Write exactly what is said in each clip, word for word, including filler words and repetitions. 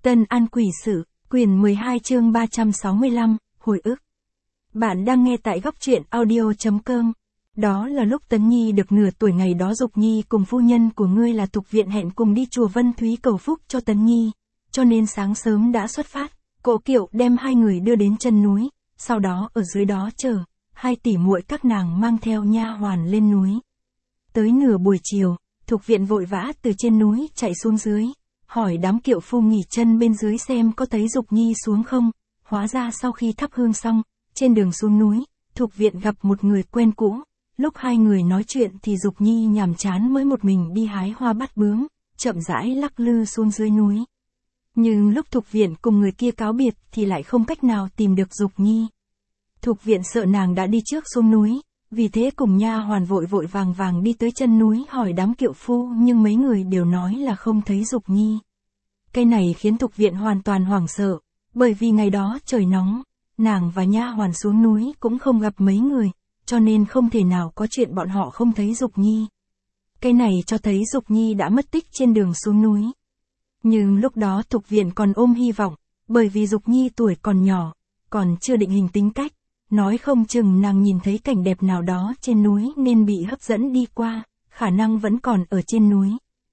Tân An Quỷ Sự, quyển mười hai chương ba trăm sáu mươi lăm, hồi ức. Bạn đang nghe tại góc truyện audio.com. Đó là lúc Tấn Nhi được nửa tuổi ngày đó Dục Nhi cùng phu nhân của ngươi là Thục Viện hẹn cùng đi chùa Vân Thúy cầu phúc cho Tấn Nhi, cho nên sáng sớm đã xuất phát, cỗ kiệu đem hai người đưa đến chân núi, sau đó ở dưới đó chờ, hai tỷ muội các nàng mang theo nha hoàn lên núi. Tới nửa buổi chiều, Thục Viện vội vã từ trên núi chạy xuống dưới, hỏi đám kiệu phu nghỉ chân bên dưới xem có thấy Dục Nhi xuống không, hóa ra sau khi thắp hương xong, trên đường xuống núi, Thục Viện gặp một người quen cũ, lúc hai người nói chuyện thì Dục Nhi nhàm chán mới một mình đi hái hoa bắt bướm, chậm rãi lắc lư xuống dưới núi. Nhưng lúc Thục Viện cùng người kia cáo biệt thì lại không cách nào tìm được Dục Nhi. Thục Viện sợ nàng đã đi trước xuống núi, vì thế cùng nha hoàn vội vội vàng vàng đi tới chân núi hỏi đám kiệu phu, nhưng mấy người đều nói là không thấy Dục Nhi. Cái này khiến Thục Viện hoàn toàn hoảng sợ, bởi vì ngày đó trời nóng, nàng và nha hoàn xuống núi cũng không gặp mấy người, cho nên không thể nào có chuyện bọn họ không thấy Dục Nhi. Cái này cho thấy Dục Nhi đã mất tích trên đường xuống núi. Nhưng lúc đó Thục Viện còn ôm hy vọng, bởi vì Dục Nhi tuổi còn nhỏ, còn chưa định hình tính cách, nói không chừng nàng nhìn thấy cảnh đẹp nào đó trên núi nên bị hấp dẫn đi qua, khả năng vẫn còn ở trên núi.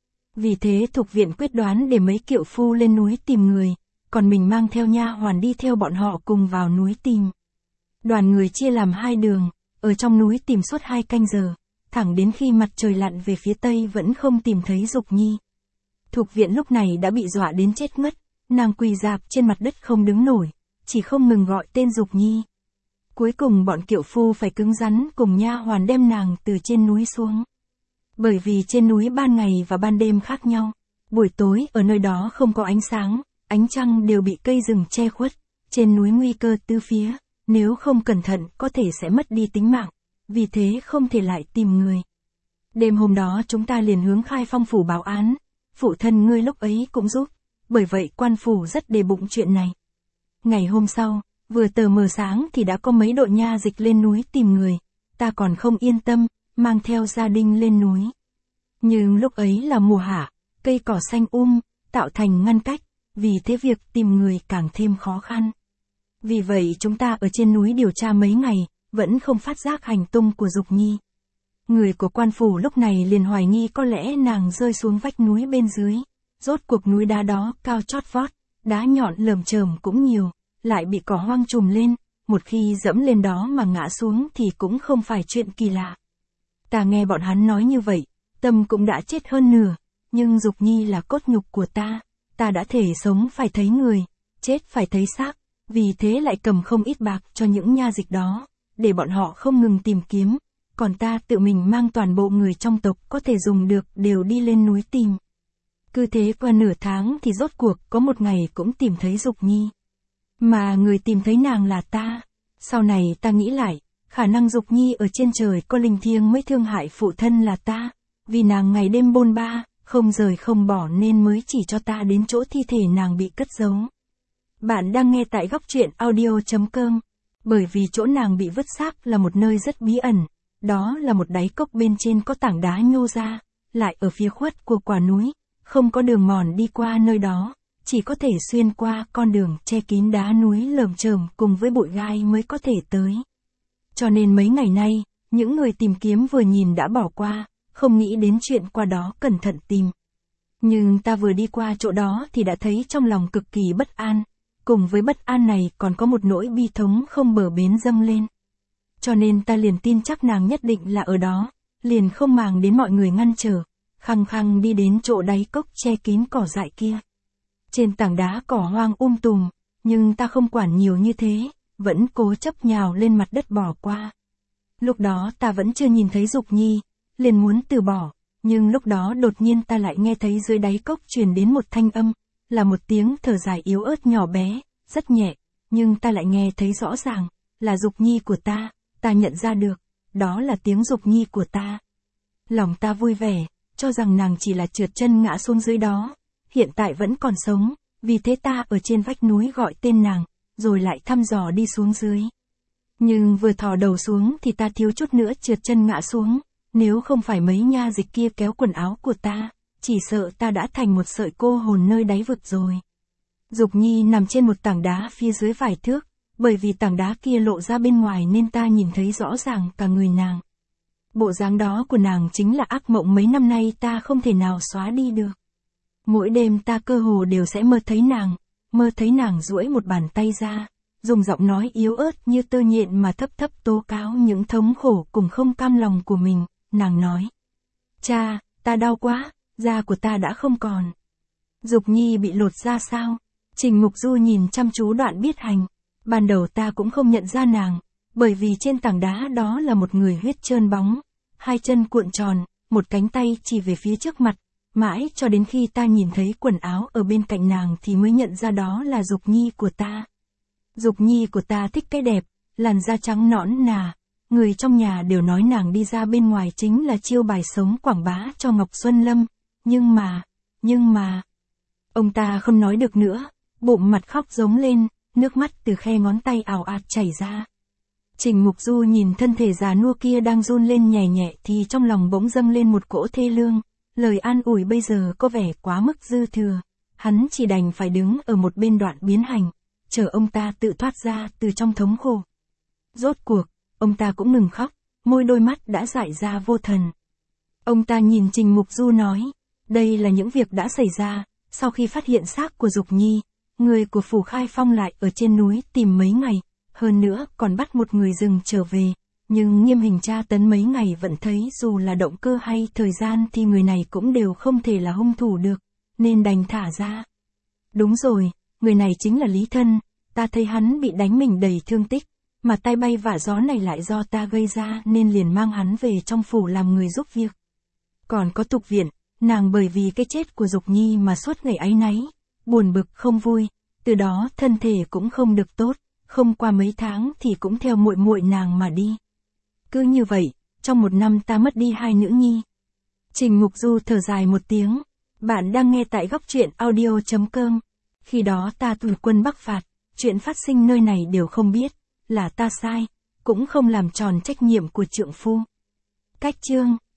Vì thế Thục Viện quyết đoán để mấy kiệu phu lên núi tìm người, còn mình mang theo nha hoàn đi theo bọn họ cùng vào núi tìm. Đoàn người chia làm hai đường, ở trong núi tìm suốt hai canh giờ, thẳng đến khi mặt trời lặn về phía tây vẫn không tìm thấy Dục Nhi. Thục Viện lúc này đã bị dọa đến chết ngất, nàng quỳ rạp trên mặt đất không đứng nổi, chỉ không ngừng gọi tên Dục Nhi. Cuối cùng bọn kiệu phu phải cứng rắn cùng nha hoàn đem nàng từ trên núi xuống. Bởi vì trên núi ban ngày và ban đêm khác nhau, buổi tối ở nơi đó không có ánh sáng, ánh trăng đều bị cây rừng che khuất, trên núi nguy cơ tứ phía, nếu không cẩn thận có thể sẽ mất đi tính mạng, vì thế không thể lại tìm người. Đêm hôm đó chúng ta liền hướng Khai Phong phủ báo án, phụ thân ngươi lúc ấy cũng giúp, bởi vậy quan phủ rất đề bụng chuyện này. Ngày hôm sau, vừa tờ mờ sáng thì đã có mấy đội nha dịch lên núi tìm người, ta còn không yên tâm, mang theo gia đình lên núi. Nhưng lúc ấy là mùa hạ, cây cỏ xanh um, tạo thành ngăn cách, vì thế việc tìm người càng thêm khó khăn. Vì vậy chúng ta ở trên núi điều tra mấy ngày, vẫn không phát giác hành tung của Dục Nhi. Người của quan phủ lúc này liền hoài nghi có lẽ nàng rơi xuống vách núi bên dưới, rốt cuộc núi đá đó cao chót vót, đá nhọn lởm chởm cũng nhiều, lại bị cỏ hoang trùm lên, một khi dẫm lên đó mà ngã xuống thì cũng không phải chuyện kỳ lạ. Ta nghe bọn hắn nói như vậy, tâm cũng đã chết hơn nửa, nhưng Dục Nhi là cốt nhục của ta, ta đã thể sống phải thấy người, chết phải thấy xác, vì thế lại cầm không ít bạc cho những nha dịch đó, để bọn họ không ngừng tìm kiếm, còn ta tự mình mang toàn bộ người trong tộc có thể dùng được đều đi lên núi tìm. Cứ thế qua nửa tháng thì rốt cuộc có một ngày cũng tìm thấy Dục Nhi. Mà người tìm thấy nàng là ta. Sau này ta nghĩ lại, khả năng Dục Nhi ở trên trời có linh thiêng mới thương hại phụ thân là ta, vì nàng ngày đêm bôn ba, không rời không bỏ nên mới chỉ cho ta đến chỗ thi thể nàng bị cất giấu. Bạn đang nghe tại góc truyện audio.com, bởi vì chỗ nàng bị vứt xác là một nơi rất bí ẩn, đó là một đáy cốc bên trên có tảng đá nhô ra, lại ở phía khuất của quả núi, không có đường mòn đi qua nơi đó, chỉ có thể xuyên qua con đường che kín đá núi lởm chởm cùng với bụi gai mới có thể tới. Cho nên mấy ngày nay, những người tìm kiếm vừa nhìn đã bỏ qua, không nghĩ đến chuyện qua đó cẩn thận tìm. Nhưng ta vừa đi qua chỗ đó thì đã thấy trong lòng cực kỳ bất an, cùng với bất an này còn có một nỗi bi thống không bờ bến dâng lên. Cho nên ta liền tin chắc nàng nhất định là ở đó, liền không màng đến mọi người ngăn trở, khăng khăng đi đến chỗ đáy cốc che kín cỏ dại kia. Trên tảng đá cỏ hoang um tùm, nhưng ta không quản nhiều như thế, vẫn cố chấp nhào lên mặt đất bỏ qua. Lúc đó ta vẫn chưa nhìn thấy Dục Nhi, liền muốn từ bỏ, nhưng lúc đó đột nhiên ta lại nghe thấy dưới đáy cốc truyền đến một thanh âm, là một tiếng thở dài yếu ớt nhỏ bé, rất nhẹ, nhưng ta lại nghe thấy rõ ràng, là Dục Nhi của ta, ta nhận ra được, đó là tiếng Dục Nhi của ta. Lòng ta vui vẻ, cho rằng nàng chỉ là trượt chân ngã xuống dưới đó, hiện tại vẫn còn sống, vì thế ta ở trên vách núi gọi tên nàng, rồi lại thăm dò đi xuống dưới. Nhưng vừa thò đầu xuống thì ta thiếu chút nữa trượt chân ngã xuống, nếu không phải mấy nha dịch kia kéo quần áo của ta, chỉ sợ ta đã thành một sợi cô hồn nơi đáy vực rồi. Dục Nhi nằm trên một tảng đá phía dưới vài thước, bởi vì tảng đá kia lộ ra bên ngoài nên ta nhìn thấy rõ ràng cả người nàng. Bộ dáng đó của nàng chính là ác mộng mấy năm nay ta không thể nào xóa đi được. Mỗi đêm ta cơ hồ đều sẽ mơ thấy nàng, mơ thấy nàng duỗi một bàn tay ra, dùng giọng nói yếu ớt như tơ nhện mà thấp thấp tố cáo những thống khổ cùng không cam lòng của mình, nàng nói. Cha, ta đau quá, da của ta đã không còn. Dục Nhi bị lột da sao? Trình Mục Du nhìn chăm chú đoạn biết hành. Ban đầu ta cũng không nhận ra nàng, bởi vì trên tảng đá đó là một người huyết trơn bóng, hai chân cuộn tròn, một cánh tay chỉ về phía trước mặt, mãi cho đến khi ta nhìn thấy quần áo ở bên cạnh nàng thì mới nhận ra đó là Dục Nhi của ta. Dục Nhi của ta thích cái đẹp, làn da trắng nõn nà, người trong nhà đều nói nàng đi ra bên ngoài chính là chiêu bài sống quảng bá cho Ngọc Xuân Lâm, nhưng mà, nhưng mà... Ông ta không nói được nữa, bụng mặt khóc giống lên, nước mắt từ khe ngón tay ào ạt chảy ra. Trình Mục Du nhìn thân thể già nua kia đang run lên nhẹ nhẹ thì trong lòng bỗng dâng lên một cỗ thê lương, lời an ủi bây giờ có vẻ quá mức dư thừa, hắn chỉ đành phải đứng ở một bên đoạn biến hành, chờ ông ta tự thoát ra từ trong thống khổ. Rốt cuộc, ông ta cũng ngừng khóc, môi đôi mắt đã dại ra vô thần. Ông ta nhìn Trình Mục Du nói, đây là những việc đã xảy ra, sau khi phát hiện xác của Dục Nhi, người của Phủ Khai Phong lại ở trên núi tìm mấy ngày, hơn nữa còn bắt một người rừng trở về, nhưng nghiêm hình tra tấn mấy ngày vẫn thấy dù là động cơ hay thời gian thì người này cũng đều không thể là hung thủ được, nên đành thả ra. Đúng rồi, người này chính là Lý Thân, ta thấy hắn bị đánh mình đầy thương tích, mà tai bay vạ gió này lại do ta gây ra nên liền mang hắn về trong phủ làm người giúp việc. Còn có Tục Viện, nàng bởi vì cái chết của Dục Nhi mà suốt ngày áy náy, buồn bực không vui, từ đó thân thể cũng không được tốt, không qua mấy tháng thì cũng theo muội muội nàng mà đi. Cứ như vậy, trong một năm ta mất đi hai nữ nhi. Trình Mục Du thở dài một tiếng, bạn đang nghe tại góc truyện audio chấm com. Khi đó ta tùy quân Bắc phạt, chuyện phát sinh nơi này đều không biết, là ta sai, cũng không làm tròn trách nhiệm của trượng phu. Cách chương